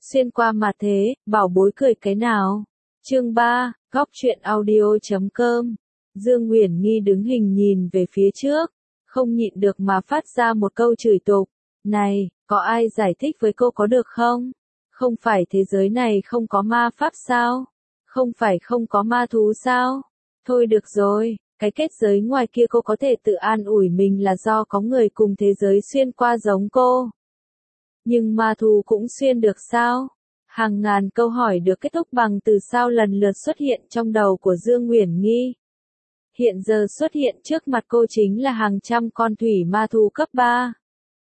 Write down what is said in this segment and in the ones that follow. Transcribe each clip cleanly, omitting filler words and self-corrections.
Xuyên qua mà thế, bảo bối cười cái nào. Chương 3, góc truyện audio.com. Dương Uyển Nghi đứng hình nhìn về phía trước, không nhịn được mà phát ra một câu chửi tục. Này, có ai giải thích với cô có được không? Không phải thế giới này không có ma pháp sao? Không phải không có ma thú sao? Thôi được rồi, cái kết giới ngoài kia cô có thể tự an ủi mình là do có người cùng thế giới xuyên qua giống cô. Nhưng ma thú cũng xuyên được sao? Hàng ngàn câu hỏi được kết thúc bằng từ sao lần lượt xuất hiện trong đầu của Dương Uyển Nghi. Hiện giờ xuất hiện trước mặt cô chính là hàng trăm con thủy ma thú cấp 3.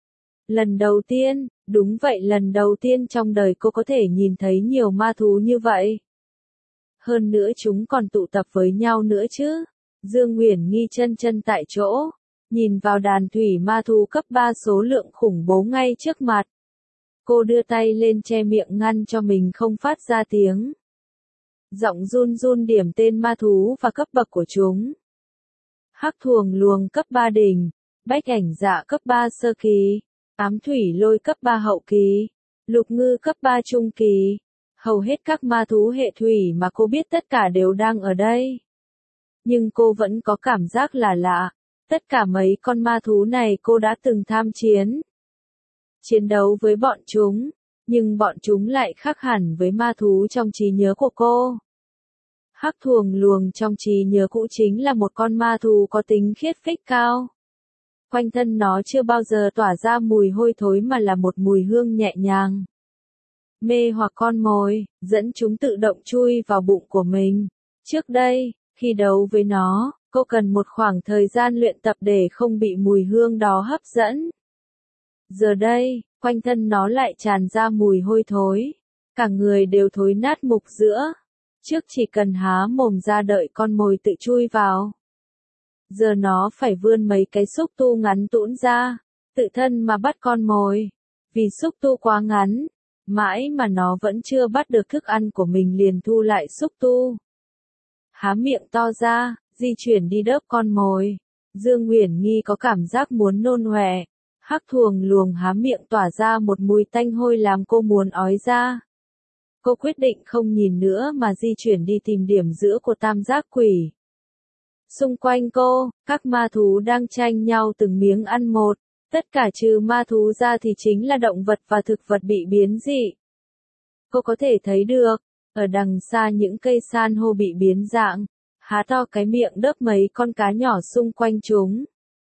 Lần đầu tiên, đúng vậy, lần đầu tiên trong đời cô có thể nhìn thấy nhiều ma thú như vậy. Hơn nữa chúng còn tụ tập với nhau nữa chứ. Dương Uyển Nghi chân tại chỗ, nhìn vào đàn thủy ma thú cấp 3 số lượng khủng bố ngay trước mặt. Cô đưa tay lên che miệng ngăn cho mình không phát ra tiếng. Giọng run run điểm tên ma thú và cấp bậc của chúng. Hắc thuồng luồng cấp 3 đỉnh, bách ảnh dạ cấp 3 sơ kỳ, ám thủy lôi cấp 3 hậu kỳ, lục ngư cấp 3 trung kỳ. Hầu hết các ma thú hệ thủy mà cô biết tất cả đều đang ở đây. Nhưng cô vẫn có cảm giác là lạ. Tất cả mấy con ma thú này cô đã từng tham chiến. Chiến đấu với bọn chúng, nhưng bọn chúng lại khác hẳn với ma thú trong trí nhớ của cô. Hắc thuồng luồng trong trí nhớ cũ chính là một con ma thú có tính khiết phích cao. Quanh thân nó chưa bao giờ tỏa ra mùi hôi thối mà là một mùi hương nhẹ nhàng. Mê hoặc con mồi, dẫn chúng tự động chui vào bụng của mình. Trước đây, khi đấu với nó, cô cần một khoảng thời gian luyện tập để không bị mùi hương đó hấp dẫn. Giờ đây, quanh thân nó lại tràn ra mùi hôi thối. Cả người đều thối nát mục giữa. Trước chỉ cần há mồm ra đợi con mồi tự chui vào. Giờ nó phải vươn mấy cái xúc tu ngắn tũn ra, tự thân mà bắt con mồi. Vì xúc tu quá ngắn, mãi mà nó vẫn chưa bắt được thức ăn của mình liền thu lại xúc tu. Há miệng to ra, di chuyển đi đớp con mồi. Dương Uyển Nghi có cảm giác muốn nôn ọe. Hắc thuồng luồng há miệng tỏa ra một mùi tanh hôi làm cô muốn ói ra. Cô quyết định không nhìn nữa mà di chuyển đi tìm điểm giữa của tam giác quỷ. Xung quanh cô, các ma thú đang tranh nhau từng miếng ăn một. Tất cả trừ ma thú ra thì chính là động vật và thực vật bị biến dị. Cô có thể thấy được, ở đằng xa những cây san hô bị biến dạng, há to cái miệng đớp mấy con cá nhỏ xung quanh chúng.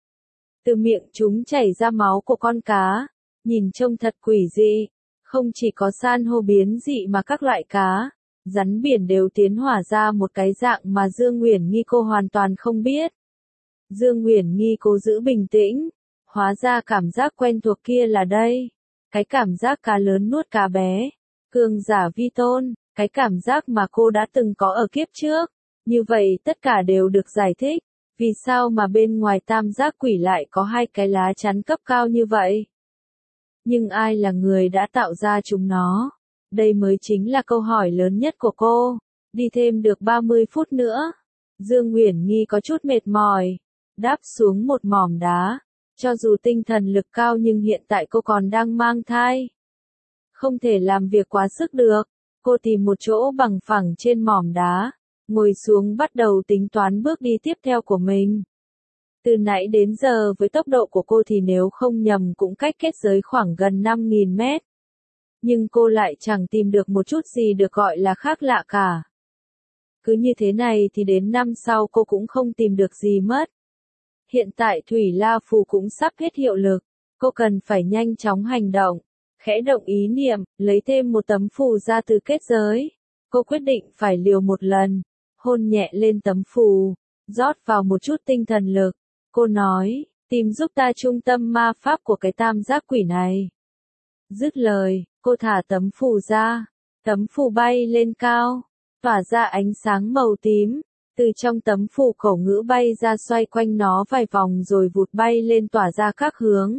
Từ miệng chúng chảy ra máu của con cá, nhìn trông thật quỷ dị. Không chỉ có san hô biến dị mà các loại cá, rắn biển đều tiến hóa ra một cái dạng mà Dương Uyển Nghi cô hoàn toàn không biết. Dương Uyển Nghi cố giữ bình tĩnh, hóa ra cảm giác quen thuộc kia là đây. Cái cảm giác cá lớn nuốt cá bé, cường giả vi tôn, cái cảm giác mà cô đã từng có ở kiếp trước. Như vậy tất cả đều được giải thích. Vì sao mà bên ngoài tam giác quỷ lại có hai cái lá chắn cấp cao như vậy? Nhưng ai là người đã tạo ra chúng nó? Đây mới chính là câu hỏi lớn nhất của cô. Đi thêm được 30 phút nữa. Dương Uyển Nghi có chút mệt mỏi. Đáp xuống một mỏm đá. Cho dù tinh thần lực cao nhưng hiện tại cô còn đang mang thai. Không thể làm việc quá sức được. Cô tìm một chỗ bằng phẳng trên mỏm đá. Ngồi xuống bắt đầu tính toán bước đi tiếp theo của mình. Từ nãy đến giờ với tốc độ của cô thì nếu không nhầm cũng cách kết giới khoảng gần 5.000 mét. Nhưng cô lại chẳng tìm được một chút gì được gọi là khác lạ cả. Cứ như thế này thì đến năm sau cô cũng không tìm được gì mất. Hiện tại Thủy La Phù cũng sắp hết hiệu lực. Cô cần phải nhanh chóng hành động. Khẽ động ý niệm, lấy thêm một tấm phù ra từ kết giới. Cô quyết định phải liều một lần. Hôn nhẹ lên tấm phù. Rót vào một chút tinh thần lực. Cô nói, tìm giúp ta trung tâm ma pháp của cái tam giác quỷ này. Dứt lời, cô thả tấm phù ra. Tấm phù bay lên cao, tỏa ra ánh sáng màu tím. Từ trong tấm phù khẩu ngữ bay ra xoay quanh nó vài vòng rồi vụt bay lên tỏa ra các hướng.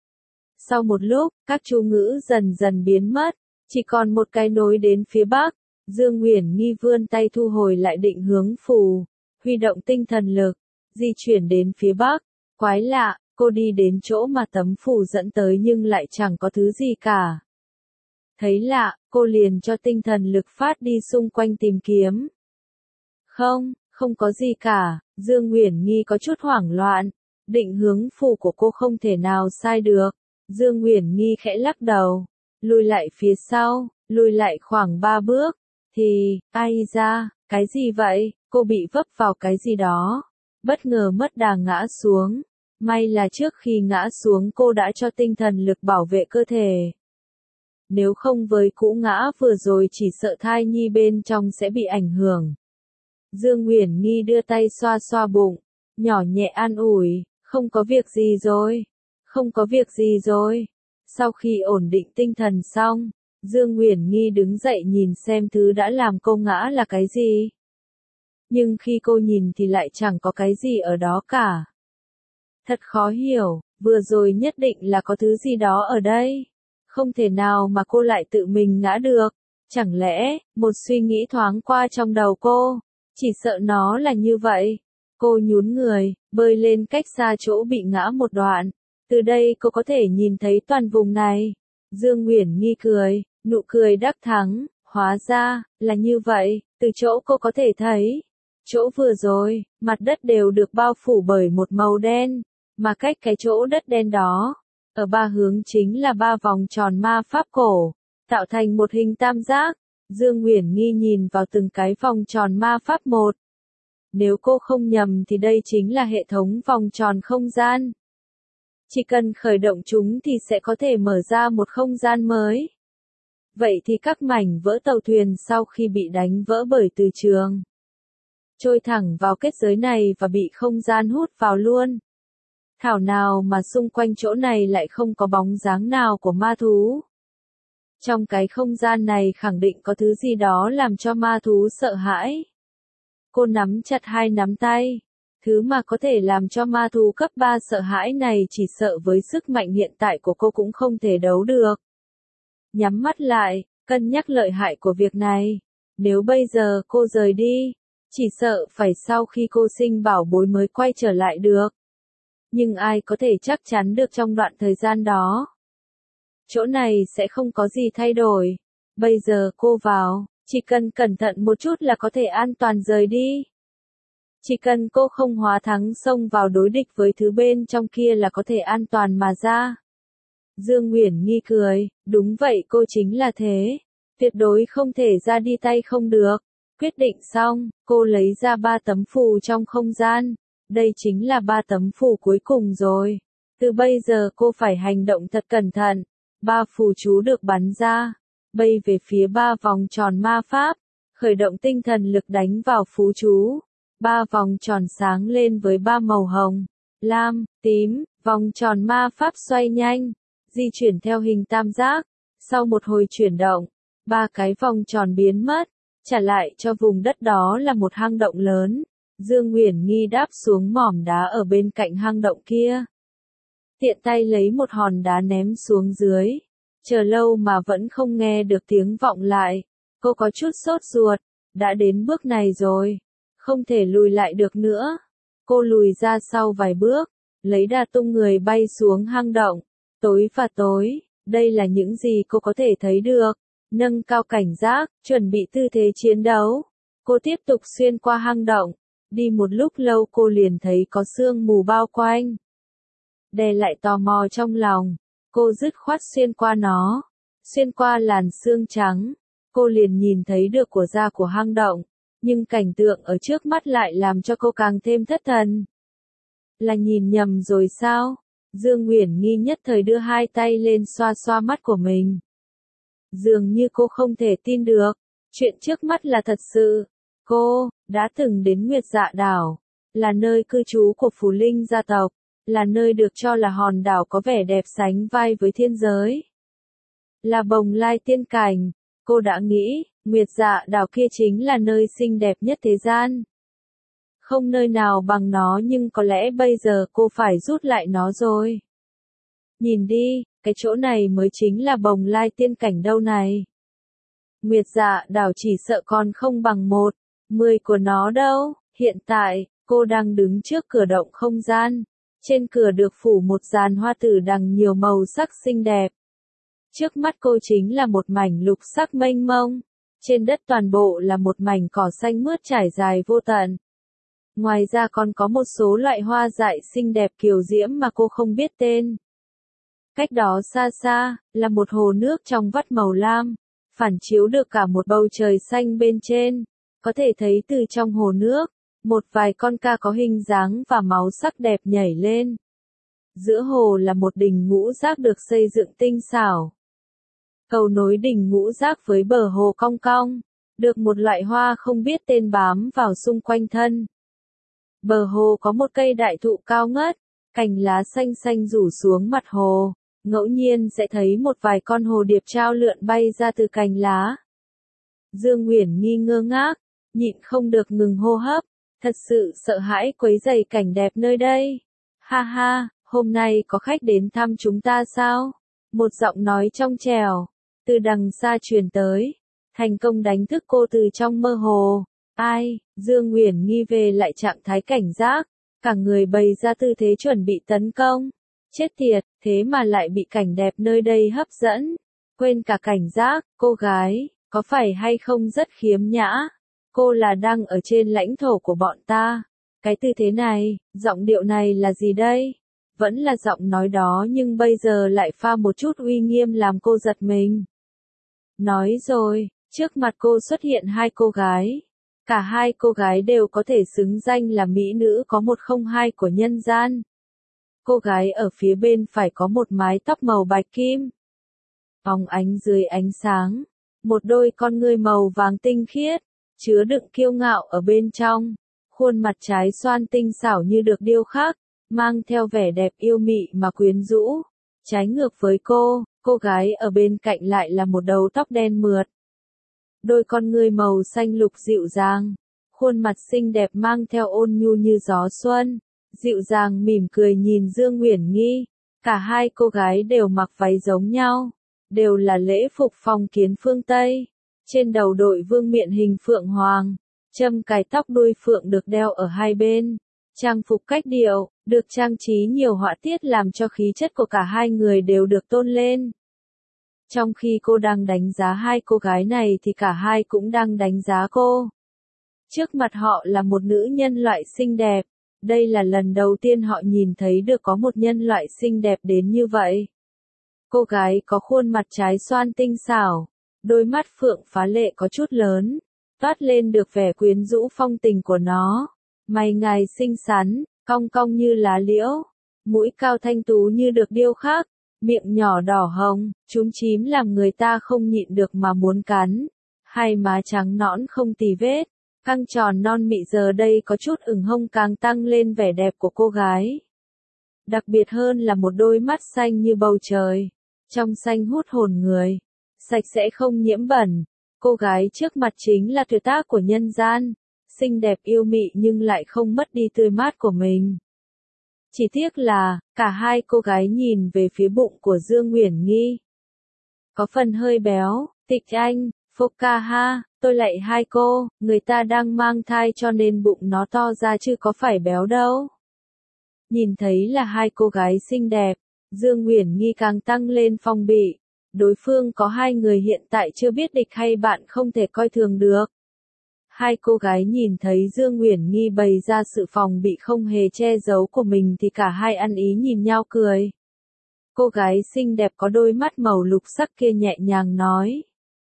Sau một lúc, các chú ngữ dần dần biến mất, chỉ còn một cái nối đến phía bắc. Dương Uyển Nghi vươn tay thu hồi lại định hướng phù, huy động tinh thần lực, di chuyển đến phía bắc. Quái lạ, cô đi đến chỗ mà tấm phù dẫn tới nhưng lại chẳng có thứ gì cả. Thấy lạ, cô liền cho tinh thần lực phát đi xung quanh tìm kiếm. Không có gì cả, Dương Uyển Nghi có chút hoảng loạn, định hướng phù của cô không thể nào sai được. Dương Uyển Nghi khẽ lắc đầu, lùi lại phía sau, lùi lại khoảng 3 bước, thì, ai ra, cái gì vậy, cô bị vấp vào cái gì đó, bất ngờ mất đà ngã xuống. May là trước khi ngã xuống cô đã cho tinh thần lực bảo vệ cơ thể. Nếu không với cú ngã vừa rồi chỉ sợ thai nhi bên trong sẽ bị ảnh hưởng. Dương Uyển Nghi đưa tay xoa xoa bụng, nhỏ nhẹ an ủi, không có việc gì rồi, không có việc gì rồi. Sau khi ổn định tinh thần xong, Dương Uyển Nghi đứng dậy nhìn xem thứ đã làm cô ngã là cái gì. Nhưng khi cô nhìn thì lại chẳng có cái gì ở đó cả. Thật khó hiểu, vừa rồi nhất định là có thứ gì đó ở đây. Không thể nào mà cô lại tự mình ngã được. Chẳng lẽ, một suy nghĩ thoáng qua trong đầu cô, chỉ sợ nó là như vậy. Cô nhún người, bơi lên cách xa chỗ bị ngã một đoạn. Từ đây cô có thể nhìn thấy toàn vùng này. Dương Uyển Nghi cười, nụ cười đắc thắng, hóa ra, là như vậy, từ chỗ cô có thể thấy. Chỗ vừa rồi, mặt đất đều được bao phủ bởi một màu đen, mà cách cái chỗ đất đen đó, ở 3 hướng chính là 3 vòng tròn ma pháp cổ, tạo thành một hình tam giác. Dương Uyển Nghi nhìn vào từng cái vòng tròn ma pháp một. Nếu cô không nhầm thì đây chính là hệ thống vòng tròn không gian. Chỉ cần khởi động chúng thì sẽ có thể mở ra một không gian mới. Vậy thì các mảnh vỡ tàu thuyền sau khi bị đánh vỡ bởi từ trường, trôi thẳng vào kết giới này và bị không gian hút vào luôn. Thảo nào mà xung quanh chỗ này lại không có bóng dáng nào của ma thú. Trong cái không gian này khẳng định có thứ gì đó làm cho ma thú sợ hãi. Cô nắm chặt hai nắm tay. Thứ mà có thể làm cho ma thú cấp 3 sợ hãi này chỉ sợ với sức mạnh hiện tại của cô cũng không thể đấu được. Nhắm mắt lại, cân nhắc lợi hại của việc này. Nếu bây giờ cô rời đi, chỉ sợ phải sau khi cô sinh bảo bối mới quay trở lại được. Nhưng ai có thể chắc chắn được trong đoạn thời gian đó. Chỗ này sẽ không có gì thay đổi. Bây giờ cô vào, chỉ cần cẩn thận một chút là có thể an toàn rời đi. Chỉ cần cô không hóa thắng xông vào đối địch với thứ bên trong kia là có thể an toàn mà ra. Dương Uyển Nghi cười, đúng vậy cô chính là thế. Tuyệt đối không thể ra đi tay không được. Quyết định xong, cô lấy ra 3 tấm phù trong không gian. Đây chính là 3 tấm phù cuối cùng rồi. Từ bây giờ cô phải hành động thật cẩn thận. 3 phù chú được bắn ra, bay về phía 3 vòng tròn ma pháp, khởi động tinh thần lực đánh vào phù chú. 3 vòng tròn sáng lên với 3 màu hồng, lam, tím, vòng tròn ma pháp xoay nhanh, di chuyển theo hình tam giác. Sau một hồi chuyển động, 3 cái vòng tròn biến mất, trả lại cho vùng đất đó là một hang động lớn. Dương Uyển Nghi đáp xuống mỏm đá ở bên cạnh hang động kia. Tiện tay lấy một hòn đá ném xuống dưới. Chờ lâu mà vẫn không nghe được tiếng vọng lại. Cô có chút sốt ruột. Đã đến bước này rồi. Không thể lùi lại được nữa. Cô lùi ra sau vài bước. Lấy đà tung người bay xuống hang động. Tối và tối. Đây là những gì cô có thể thấy được. Nâng cao cảnh giác. Chuẩn bị tư thế chiến đấu. Cô tiếp tục xuyên qua hang động. Đi một lúc lâu cô liền thấy có sương mù bao quanh. Đè lại tò mò trong lòng, cô dứt khoát xuyên qua nó. Xuyên qua làn sương trắng, cô liền nhìn thấy được của da của hang động. Nhưng cảnh tượng ở trước mắt lại làm cho cô càng thêm thất thần. Là nhìn nhầm rồi sao? Dương Uyển Nghi nhất thời đưa hai tay lên xoa xoa mắt của mình. Dường như cô không thể tin được. Chuyện trước mắt là thật sự. Cô đã từng đến Nguyệt Dạ Đảo, là nơi cư trú của Phù Linh gia tộc, là nơi được cho là hòn đảo có vẻ đẹp sánh vai với thiên giới. Là bồng lai tiên cảnh, cô đã nghĩ, Nguyệt Dạ Đảo kia chính là nơi xinh đẹp nhất thế gian. Không nơi nào bằng nó nhưng có lẽ bây giờ cô phải rút lại nó rồi. Nhìn đi, cái chỗ này mới chính là bồng lai tiên cảnh đâu này. Nguyệt Dạ Đảo chỉ sợ còn không bằng 1/10 của nó đâu. Hiện tại, cô đang đứng trước cửa động không gian. Trên cửa được phủ một dàn hoa tử đằng nhiều màu sắc xinh đẹp. Trước mắt cô chính là một mảnh lục sắc mênh mông. Trên đất toàn bộ là một mảnh cỏ xanh mướt trải dài vô tận. Ngoài ra còn có một số loại hoa dại xinh đẹp kiều diễm mà cô không biết tên. Cách đó xa xa, là một hồ nước trong vắt màu lam, phản chiếu được cả một bầu trời xanh bên trên. Có thể thấy từ trong hồ nước, một vài con ca có hình dáng và máu sắc đẹp nhảy lên. Giữa hồ là một đỉnh ngũ giác được xây dựng tinh xảo. Cầu nối đỉnh ngũ giác với bờ hồ cong cong, được một loại hoa không biết tên bám vào xung quanh thân. Bờ hồ có một cây đại thụ cao ngất, cành lá xanh xanh rủ xuống mặt hồ, ngẫu nhiên sẽ thấy một vài con hồ điệp trao lượn bay ra từ cành lá. Dương Uyển Nghi ngơ ngác, nhịn không được ngừng hô hấp, thật sự sợ hãi quấy rầy cảnh đẹp nơi đây. Ha ha, hôm nay có khách đến thăm chúng ta sao? Một giọng nói trong trẻo, từ đằng xa truyền tới, thành công đánh thức cô từ trong mơ hồ. Ai? Dương Uyển Nghi về lại trạng thái cảnh giác, cả người bày ra tư thế chuẩn bị tấn công. Chết tiệt, thế mà lại bị cảnh đẹp nơi đây hấp dẫn. Quên cả cảnh giác, cô gái, có phải hay không rất khiếm nhã? Cô là đang ở trên lãnh thổ của bọn ta. Cái tư thế này, giọng điệu này là gì đây? Vẫn là giọng nói đó nhưng bây giờ lại pha một chút uy nghiêm làm cô giật mình. Nói rồi, trước mặt cô xuất hiện hai cô gái. Cả hai cô gái đều có thể xứng danh là mỹ nữ có 102 của nhân gian. Cô gái ở phía bên phải có một mái tóc màu bạch kim, phóng ánh dưới ánh sáng, một đôi con ngươi màu vàng tinh khiết, chứa đựng kiêu ngạo ở bên trong, khuôn mặt trái xoan tinh xảo như được điêu khắc, mang theo vẻ đẹp yêu mị mà quyến rũ. Trái ngược với cô gái ở bên cạnh lại là một đầu tóc đen mượt. Đôi con ngươi màu xanh lục dịu dàng, khuôn mặt xinh đẹp mang theo ôn nhu như gió xuân, dịu dàng mỉm cười nhìn Dương Uyển Nghi. Cả hai cô gái đều mặc váy giống nhau, đều là lễ phục phong kiến phương Tây. Trên đầu đội vương miện hình phượng hoàng, châm cài tóc đuôi phượng được đeo ở hai bên. Trang phục cách điệu, được trang trí nhiều họa tiết làm cho khí chất của cả hai người đều được tôn lên. Trong khi cô đang đánh giá hai cô gái này thì cả hai cũng đang đánh giá cô. Trước mặt họ là một nữ nhân loại xinh đẹp. Đây là lần đầu tiên họ nhìn thấy được có một nhân loại xinh đẹp đến như vậy. Cô gái có khuôn mặt trái xoan tinh xảo, đôi mắt phượng phá lệ có chút lớn, toát lên được vẻ quyến rũ phong tình của nó. Mày ngài xinh xắn, cong cong như lá liễu, mũi cao thanh tú như được điêu khắc, miệng nhỏ đỏ hồng, chúm chím làm người ta không nhịn được mà muốn cắn. Hai má trắng nõn không tì vết, căng tròn non mị giờ đây có chút ửng hông càng tăng lên vẻ đẹp của cô gái. Đặc biệt hơn là một đôi mắt xanh như bầu trời, trong xanh hút hồn người, sạch sẽ không nhiễm bẩn. Cô gái trước mặt chính là tuyệt tác của nhân gian, xinh đẹp yêu mị nhưng lại không mất đi tươi mát của mình. Chỉ tiếc là, cả hai cô gái nhìn về phía bụng của Dương Uyển Nghi. Có phần hơi béo, Tịch Anh, phúc ca ha, tôi lạy hai cô, người ta đang mang thai cho nên bụng nó to ra chứ có phải béo đâu. Nhìn thấy là hai cô gái xinh đẹp, Dương Uyển Nghi càng tăng lên phong bị. Đối phương có hai người hiện tại chưa biết địch hay bạn không thể coi thường được. Hai cô gái nhìn thấy Dương Uyển Nghi bày ra sự phòng bị không hề che giấu của mình thì cả hai ăn ý nhìn nhau cười. Cô gái xinh đẹp có đôi mắt màu lục sắc kia nhẹ nhàng nói.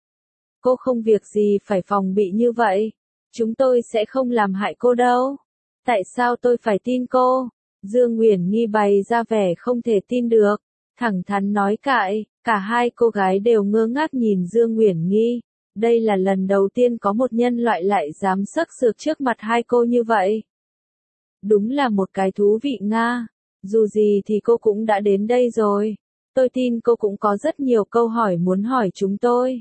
Cô không việc gì phải phòng bị như vậy. Chúng tôi sẽ không làm hại cô đâu. Tại sao tôi phải tin cô? Dương Uyển Nghi bày ra vẻ không thể tin được. Thẳng thắn nói cãi, cả hai cô gái đều ngơ ngác nhìn Dương Uyển Nghi. Đây là lần đầu tiên có một nhân loại lại dám sắc sược trước mặt hai cô như vậy. Đúng là một cái thú vị Nga. Dù gì thì cô cũng đã đến đây rồi. Tôi tin cô cũng có rất nhiều câu hỏi muốn hỏi chúng tôi.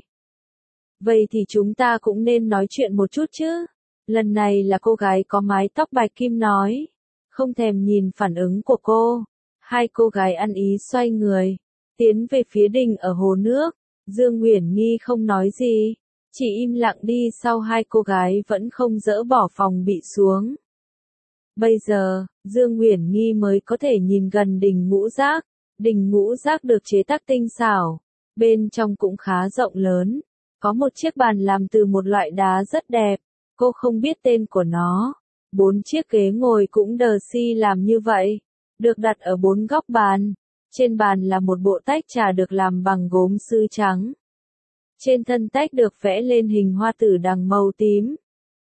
Vậy thì chúng ta cũng nên nói chuyện một chút chứ. Lần này là cô gái có mái tóc bạch kim nói. Không thèm nhìn phản ứng của cô. Hai cô gái ăn ý xoay người, tiến về phía đình ở hồ nước. Dương Uyển Nghi không nói gì, chỉ im lặng đi sau hai cô gái vẫn không dỡ bỏ phòng bị xuống. Bây giờ, Dương Uyển Nghi mới có thể nhìn gần đỉnh ngũ giác. Đỉnh ngũ giác được chế tác tinh xảo, bên trong cũng khá rộng lớn. Có một chiếc bàn làm từ một loại đá rất đẹp, cô không biết tên của nó. 4 chiếc ghế ngồi cũng đờ si làm như vậy, được đặt ở 4 góc bàn. Trên bàn là một bộ tách trà được làm bằng gốm sứ trắng. Trên thân tách được vẽ lên hình hoa tử đằng màu tím.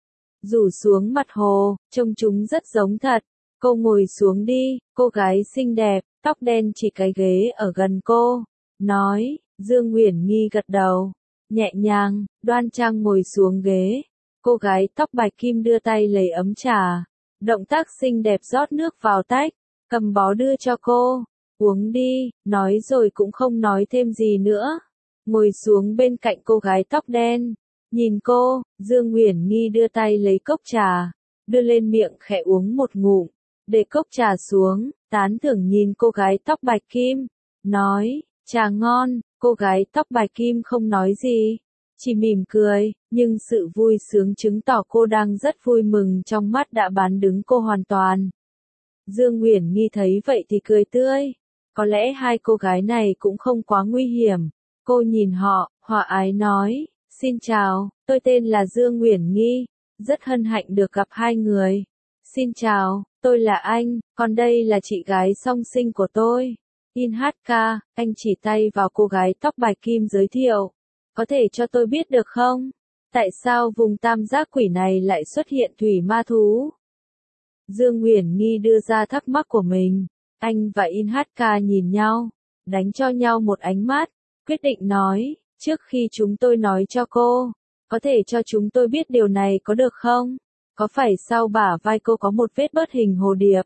Rủ xuống mặt hồ, trông chúng rất giống thật. Cô ngồi xuống đi, cô gái xinh đẹp, tóc đen chỉ cái ghế ở gần cô. Nói, Dương Uyển Nghi gật đầu. Nhẹ nhàng, đoan trang ngồi xuống ghế. Cô gái tóc bạch kim đưa tay lấy ấm trà. Động tác xinh đẹp rót nước vào tách, cầm bó đưa cho cô. Uống đi, nói rồi cũng không nói thêm gì nữa. Ngồi xuống bên cạnh cô gái tóc đen. Nhìn cô, Dương Uyển Nghi đưa tay lấy cốc trà, đưa lên miệng khẽ uống một ngụm, để cốc trà xuống, tán thưởng nhìn cô gái tóc bạch kim, nói, trà ngon. Cô gái tóc bạch kim không nói gì, chỉ mỉm cười, nhưng sự vui sướng chứng tỏ cô đang rất vui mừng trong mắt đã bán đứng cô hoàn toàn. Dương Uyển Nghi thấy vậy thì cười tươi, có lẽ hai cô gái này cũng không quá nguy hiểm. Cô nhìn họ, hòa ái nói, xin chào, tôi tên là Dương Uyển Nghi, rất hân hạnh được gặp hai người. Xin chào, tôi là anh, còn đây là chị gái song sinh của tôi. Inhatka, anh chỉ tay vào cô gái tóc bạch kim giới thiệu. Có thể cho tôi biết được không? Tại sao vùng tam giác quỷ này lại xuất hiện thủy ma thú? Dương Uyển Nghi đưa ra thắc mắc của mình. Anh và Inhatka nhìn nhau, đánh cho nhau một ánh mắt, quyết định nói, trước khi chúng tôi nói cho cô, có thể cho chúng tôi biết điều này có được không? Có phải sau bả vai cô có một vết bớt hình hồ điệp?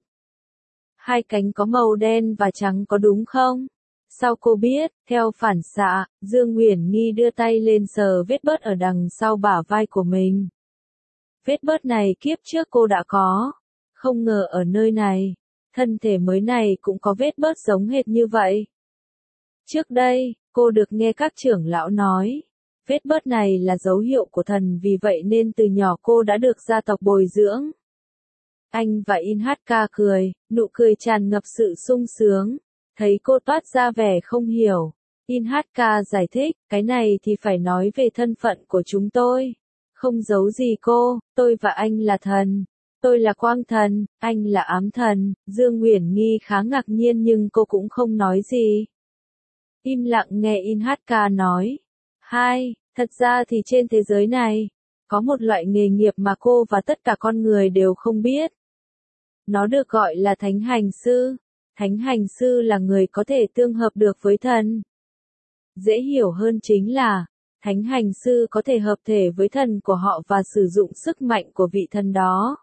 Hai cánh có màu đen và trắng có đúng không? Sao cô biết? Theo phản xạ, Dương Uyển Nghi đưa tay lên sờ vết bớt ở đằng sau bả vai của mình. Vết bớt này kiếp trước cô đã có. Không ngờ ở nơi này, thân thể mới này cũng có vết bớt giống hệt như vậy. Trước đây, cô được nghe các trưởng lão nói, vết bớt này là dấu hiệu của thần, vì vậy nên từ nhỏ cô đã được gia tộc bồi dưỡng. Anh và Inhatka cười, nụ cười tràn ngập sự sung sướng. Thấy cô toát ra vẻ không hiểu, Inhatka giải thích, cái này thì phải nói về thân phận của chúng tôi. Không giấu gì cô, tôi và anh là thần. Tôi là quang thần, anh là ám thần. Dương Uyển Nghi khá ngạc nhiên nhưng cô cũng không nói gì. Im lặng nghe Inhatka nói. Thật ra thì trên thế giới này, có một loại nghề nghiệp mà cô và tất cả con người đều không biết. Nó được gọi là thánh hành sư. Thánh hành sư là người có thể tương hợp được với thần. Dễ hiểu hơn chính là, thánh hành sư có thể hợp thể với thần của họ và sử dụng sức mạnh của vị thần đó.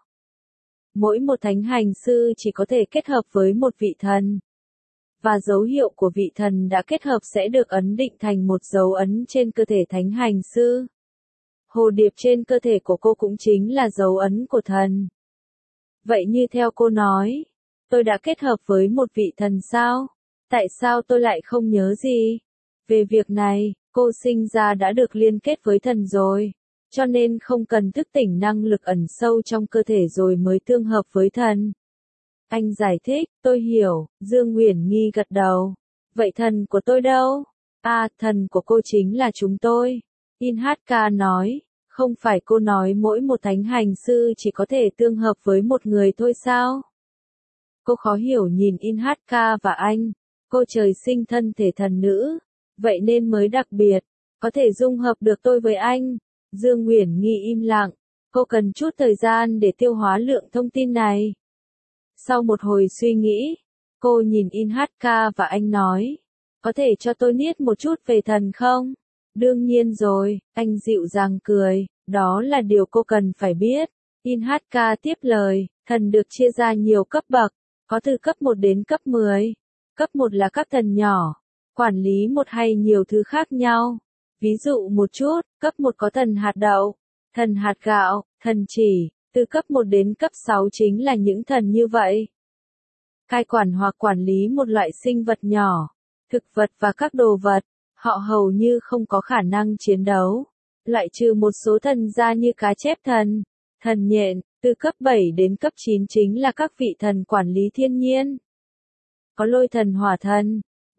Mỗi một thánh hành sư chỉ có thể kết hợp với một vị thần. Và dấu hiệu của vị thần đã kết hợp sẽ được ấn định thành một dấu ấn trên cơ thể thánh hành sư. Hồ điệp trên cơ thể của cô cũng chính là dấu ấn của thần. Vậy như theo cô nói, tôi đã kết hợp với một vị thần sao? Tại sao tôi lại không nhớ gì? Về việc này, cô sinh ra đã được liên kết với thần rồi, cho nên không cần thức tỉnh năng lực ẩn sâu trong cơ thể rồi mới tương hợp với thần. Anh giải thích, tôi hiểu. Dương Uyển Nghi gật đầu. Vậy thần của tôi đâu? Thần của cô chính là chúng tôi. Inhatka nói, không phải cô nói mỗi một thánh hành sư chỉ có thể tương hợp với một người thôi sao? Cô khó hiểu nhìn Inhatka và anh. Cô trời sinh thân thể thần nữ, vậy nên mới đặc biệt, có thể dung hợp được tôi với anh. Dương Uyển Nghi im lặng, cô cần chút thời gian để tiêu hóa lượng thông tin này. Sau một hồi suy nghĩ, cô nhìn Inhatka và anh nói, có thể cho tôi biết một chút về thần không? Đương nhiên rồi, anh dịu dàng cười, đó là điều cô cần phải biết. Inhatka tiếp lời, thần được chia ra nhiều cấp bậc, có từ cấp 1 đến cấp 10. Cấp 1 là các thần nhỏ, quản lý một hay nhiều thứ khác nhau. Ví dụ một chút, cấp 1 có thần hạt đậu, thần hạt gạo, thần chỉ, từ cấp 1 đến cấp 6 chính là những thần như vậy. Cai quản hoặc quản lý một loại sinh vật nhỏ, thực vật và các đồ vật, họ hầu như không có khả năng chiến đấu, loại trừ một số thần gia như cá chép thần, thần nhện. Từ cấp 7 đến cấp 9 chính là các vị thần quản lý thiên nhiên. Có lôi thần, hỏa thần,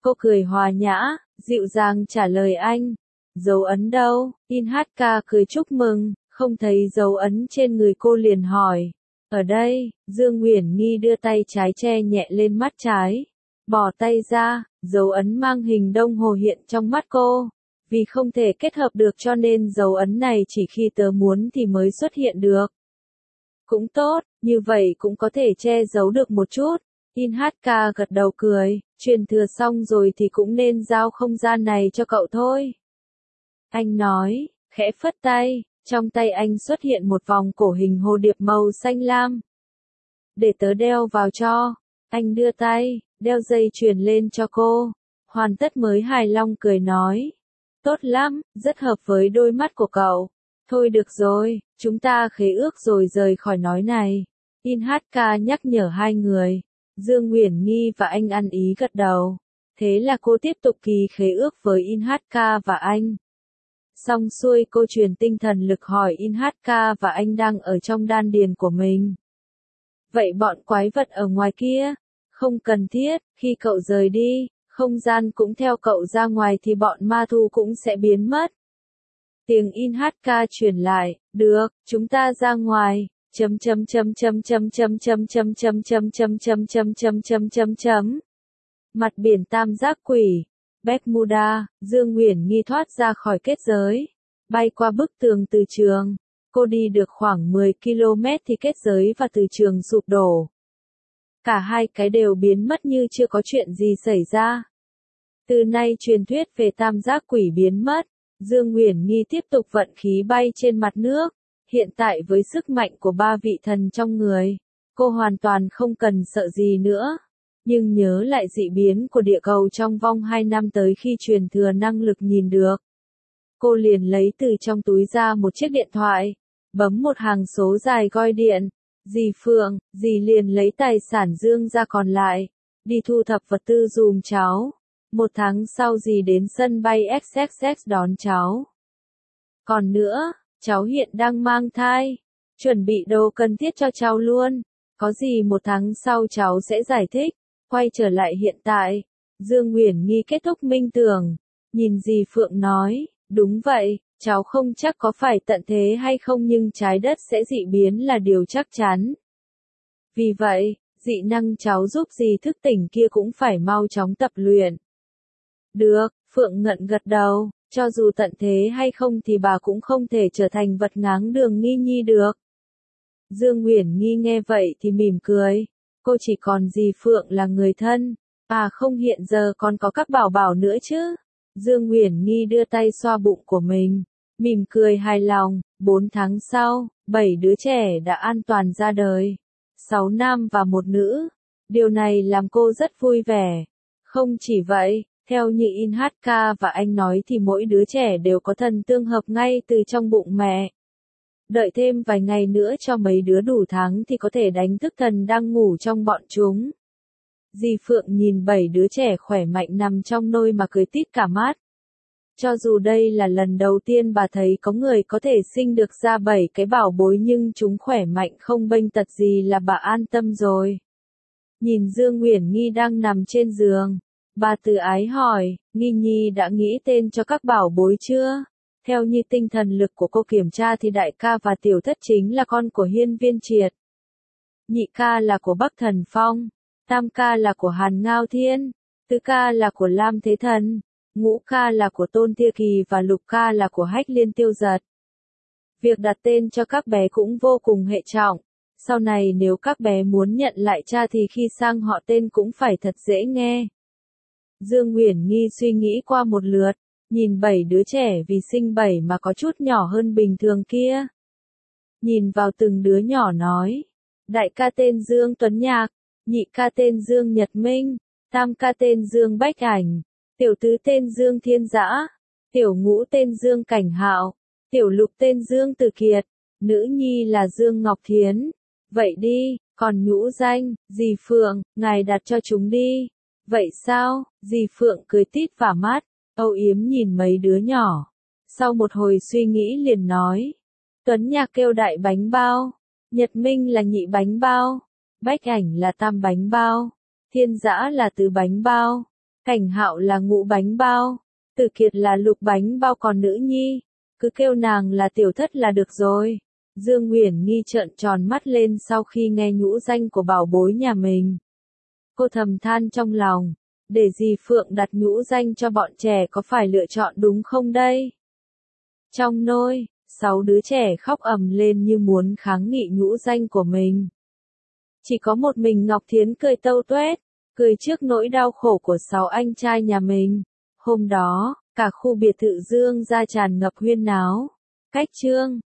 Cô cười hòa nhã, dịu dàng trả lời anh. Dấu ấn đâu? Inhatka cười chúc mừng, không thấy dấu ấn trên người cô liền hỏi. Ở đây, Dương Uyển Nghi đưa tay trái che nhẹ lên mắt trái. Bỏ tay ra, dấu ấn mang hình đồng hồ hiện trong mắt cô. Vì không thể kết hợp được cho nên dấu ấn này chỉ khi tớ muốn thì mới xuất hiện được. Cũng tốt, như vậy cũng có thể che giấu được một chút. Inhatka gật đầu cười, truyền thừa xong rồi thì cũng nên giao không gian này cho cậu thôi. Anh nói, khẽ phất tay, trong tay anh xuất hiện một vòng cổ hình hồ điệp màu xanh lam. Để tớ đeo vào cho. Anh đưa tay, đeo dây chuyền lên cho cô. Hoàn tất mới hài lòng cười nói. Tốt lắm, rất hợp với đôi mắt của cậu. Thôi được rồi, chúng ta khế ước rồi rời khỏi nói này. Inhatka nhắc nhở hai người. Dương Uyển Nghi và anh ăn ý gật đầu. Thế là cô tiếp tục ký khế ước với Inhatka và anh. Xong xuôi cô truyền tinh thần lực hỏi Inhatka và anh đang ở trong đan điền của mình. Vậy bọn quái vật ở ngoài kia? Không cần thiết, khi cậu rời đi, không gian cũng theo cậu ra ngoài thì bọn ma thu cũng sẽ biến mất. Tiếng Inhatka truyền lại, được, chúng ta ra ngoài. Mặt biển tam giác quỷ, Bermuda, Dương Uyển Nghi thoát ra khỏi kết giới, bay qua bức tường từ trường. Cô đi được khoảng 10 km thì kết giới và từ trường sụp đổ. Cả hai cái đều biến mất như chưa có chuyện gì xảy ra. Từ nay truyền thuyết về tam giác quỷ biến mất, Dương Uyển Nghi tiếp tục vận khí bay trên mặt nước. Hiện tại với sức mạnh của ba vị thần trong người, cô hoàn toàn không cần sợ gì nữa. Nhưng nhớ lại dị biến của địa cầu trong vòng 2 năm tới khi truyền thừa năng lực nhìn được. Cô liền lấy từ trong túi ra một chiếc điện thoại, bấm một hàng số dài gọi điện. Dì Phượng, dì liền lấy tài sản Dương ra còn lại, đi thu thập vật tư dùm cháu. 1 tháng sau dì đến sân bay XXX đón cháu. Còn nữa, cháu hiện đang mang thai, chuẩn bị đồ cần thiết cho cháu luôn. Có gì 1 tháng sau cháu sẽ giải thích. Quay trở lại hiện tại, Dương Uyển Nghi kết thúc minh tưởng, nhìn dì Phượng nói, đúng vậy, cháu không chắc có phải tận thế hay không nhưng trái đất sẽ dị biến là điều chắc chắn. Vì vậy, dị năng cháu giúp dì thức tỉnh kia cũng phải mau chóng tập luyện. Được, Phượng Ngận gật đầu, cho dù tận thế hay không thì bà cũng không thể trở thành vật ngáng đường Nghi Nhi được. Dương Uyển Nghi nghe vậy thì mỉm cười. Cô chỉ còn dì Phượng là người thân, không hiện giờ còn có các bảo bảo nữa chứ. Dương Uyển Nghi đưa tay xoa bụng của mình, mỉm cười hài lòng. 4 tháng sau, 7 đứa trẻ đã an toàn ra đời, 6 nam và 1 nữ. Điều này làm cô rất vui vẻ. Không chỉ vậy, theo như Inhatka và anh nói thì mỗi đứa trẻ đều có thần tương hợp ngay từ trong bụng mẹ. Đợi thêm vài ngày nữa cho mấy đứa đủ tháng thì có thể đánh thức thần đang ngủ trong bọn chúng. Dì Phượng nhìn 7 đứa trẻ khỏe mạnh nằm trong nôi mà cười tít cả mắt. Cho dù đây là lần đầu tiên bà thấy có người có thể sinh được ra 7 cái bảo bối nhưng chúng khỏe mạnh không bênh tật gì là bà an tâm rồi. Nhìn Dương Uyển Nghi đang nằm trên giường, bà từ ái hỏi, Nghi Nhi đã nghĩ tên cho các bảo bối chưa? Theo như tinh thần lực của cô kiểm tra thì đại ca và tiểu thất chính là con của Hiên Viên Triệt. Nhị ca là của Bắc Thần Phong, tam ca là của Hàn Ngao Thiên, tứ ca là của Lam Thế Thần, ngũ ca là của Tôn Tia Kỳ và lục ca là của Hách Liên Tiêu Giật. Việc đặt tên cho các bé cũng vô cùng hệ trọng. Sau này nếu các bé muốn nhận lại cha thì khi sang họ tên cũng phải thật dễ nghe. Dương Uyển Nghi suy nghĩ qua một lượt. Nhìn 7 đứa trẻ vì sinh 7 mà có chút nhỏ hơn bình thường kia. Nhìn vào từng đứa nhỏ nói. Đại ca tên Dương Tuấn Nhạc, nhị ca tên Dương Nhật Minh, tam ca tên Dương Bách Ảnh, tiểu tứ tên Dương Thiên Dã, tiểu ngũ tên Dương Cảnh Hạo, tiểu lục tên Dương Từ Kiệt, nữ nhi là Dương Ngọc Thiến. Vậy đi, còn nhũ danh, dì Phượng, ngài đặt cho chúng đi. Vậy sao? Dì Phượng cười tít vào mắt. Âu yếm nhìn mấy đứa nhỏ. Sau một hồi suy nghĩ liền nói. Tuấn Nhạc kêu đại bánh bao. Nhật Minh là nhị bánh bao. Bách Ảnh là tam bánh bao. Thiên Dã là tứ bánh bao. Cảnh Hạo là Ngũ bánh bao, Từ Kiệt là Lục bánh bao, còn nữ nhi, cứ kêu nàng là Tiểu Thất là được rồi. Dương Uyển Nghi trợn tròn mắt lên sau khi nghe nhũ danh của bảo bối nhà mình. Cô thầm than trong lòng, để dì Phượng đặt nhũ danh cho bọn trẻ có phải lựa chọn đúng không đây? Trong nôi, 6 đứa trẻ khóc ầm lên như muốn kháng nghị nhũ danh của mình. Chỉ có một mình Ngọc Thiến cười tâu tuét, cười trước nỗi đau khổ của 6 anh trai nhà mình. Hôm đó, cả khu biệt thự Dương gia tràn ngập huyên náo. Cách chương